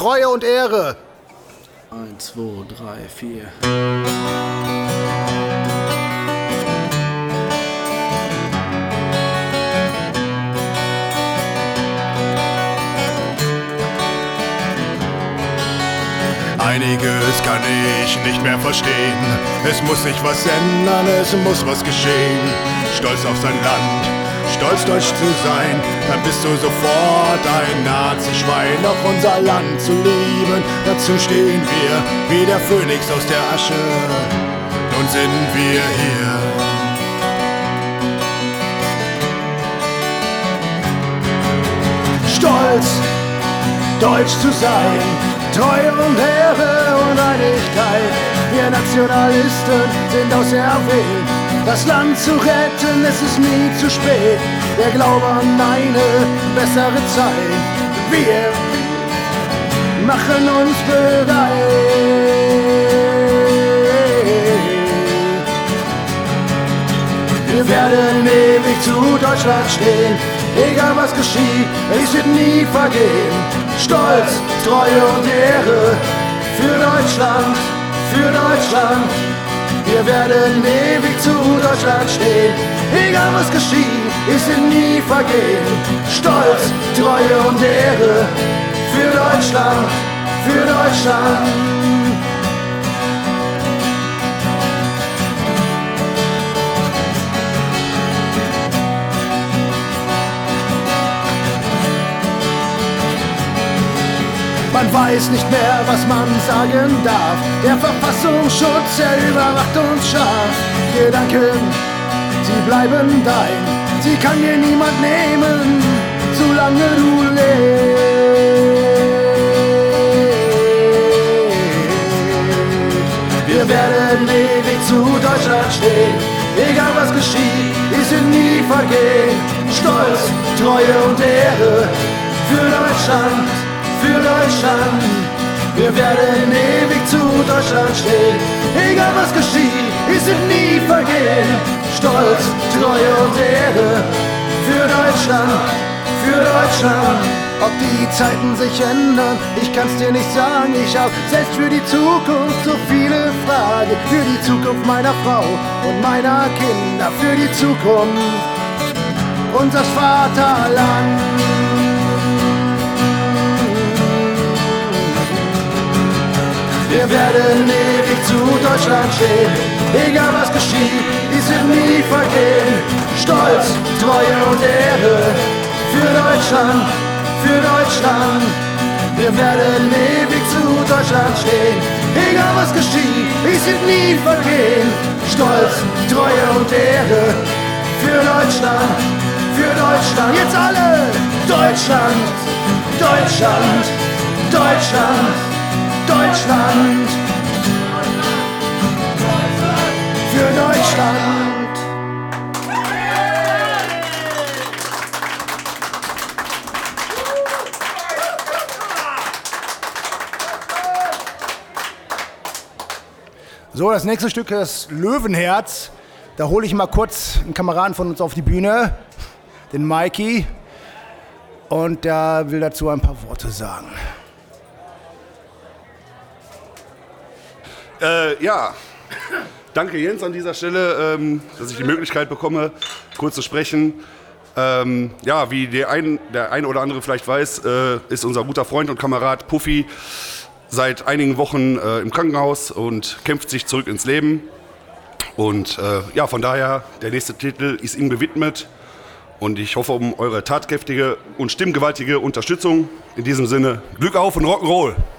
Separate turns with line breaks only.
Treue und Ehre.
1, 2, 3, 4.
Einiges kann ich nicht mehr verstehen. Es muss sich was ändern, es muss was geschehen. Stolz auf sein Land, stolz deutsch zu sein, dann bist du sofort ein Nazi-Schwein. Doch unser Land zu lieben, dazu stehen wir wie der Phönix aus der Asche. Nun sind wir hier. Stolz, deutsch zu sein, Treue und Ehre und Einigkeit. Wir Nationalisten sind auserwählt, das Land zu retten, es ist nie zu spät. Wir glauben an eine bessere Zeit, wir machen uns bereit. Wir werden ewig zu Deutschland stehen, egal was geschieht, es wird nie vergehen. Stolz, Treue und Ehre für Deutschland, für Deutschland. Wir werden ewig zu Deutschland stehen, egal was geschieht, es wird nie vergehen. Stolz, Treue und Ehre für Deutschland, für Deutschland. Man weiß nicht mehr, was man sagen darf. Der Verfassungsschutz, er überwacht uns scharf. Gedanken, sie bleiben dein. Sie kann dir niemand nehmen, solange du lebst. Wir werden ewig zu Deutschland stehen, egal was geschieht, es wird nie vergehen. Stolz, Treue und Ehre für Deutschland, für Deutschland. Wir werden ewig zu Deutschland stehen, egal was geschieht, es wird nie vergehen. Stolz, Treue und Ehre für Deutschland, für Deutschland. Ob die Zeiten sich ändern, ich kann's dir nicht sagen. Ich hab selbst für die Zukunft so viele Fragen. Für die Zukunft meiner Frau und meiner Kinder, für die Zukunft unseres Vaterland. Wir werden ewig zu Deutschland stehen, egal was geschieht, es wird nie vergehen. Stolz, Treue und Ehre für Deutschland, für Deutschland. Wir werden ewig zu Deutschland stehen, egal was geschieht, es wird nie vergehen. Stolz, Treue und Ehre für Deutschland, für Deutschland. Jetzt alle! Deutschland, Deutschland, Deutschland. Deutschland, für Deutschland.
So, das nächste Stück ist Löwenherz. Da hole ich mal kurz einen Kameraden von uns auf die Bühne, den Mikey. Und der will dazu ein paar Worte sagen.
Ja, danke Jens an dieser Stelle, dass ich die Möglichkeit bekomme, kurz zu sprechen. Ja, wie der ein oder andere vielleicht weiß, ist unser guter Freund und Kamerad Puffy seit einigen Wochen im Krankenhaus und kämpft sich zurück ins Leben. Und ja, von daher, der nächste Titel ist ihm gewidmet. Und ich hoffe um eure tatkräftige und stimmgewaltige Unterstützung. In diesem Sinne, Glück auf und Rock'n'Roll!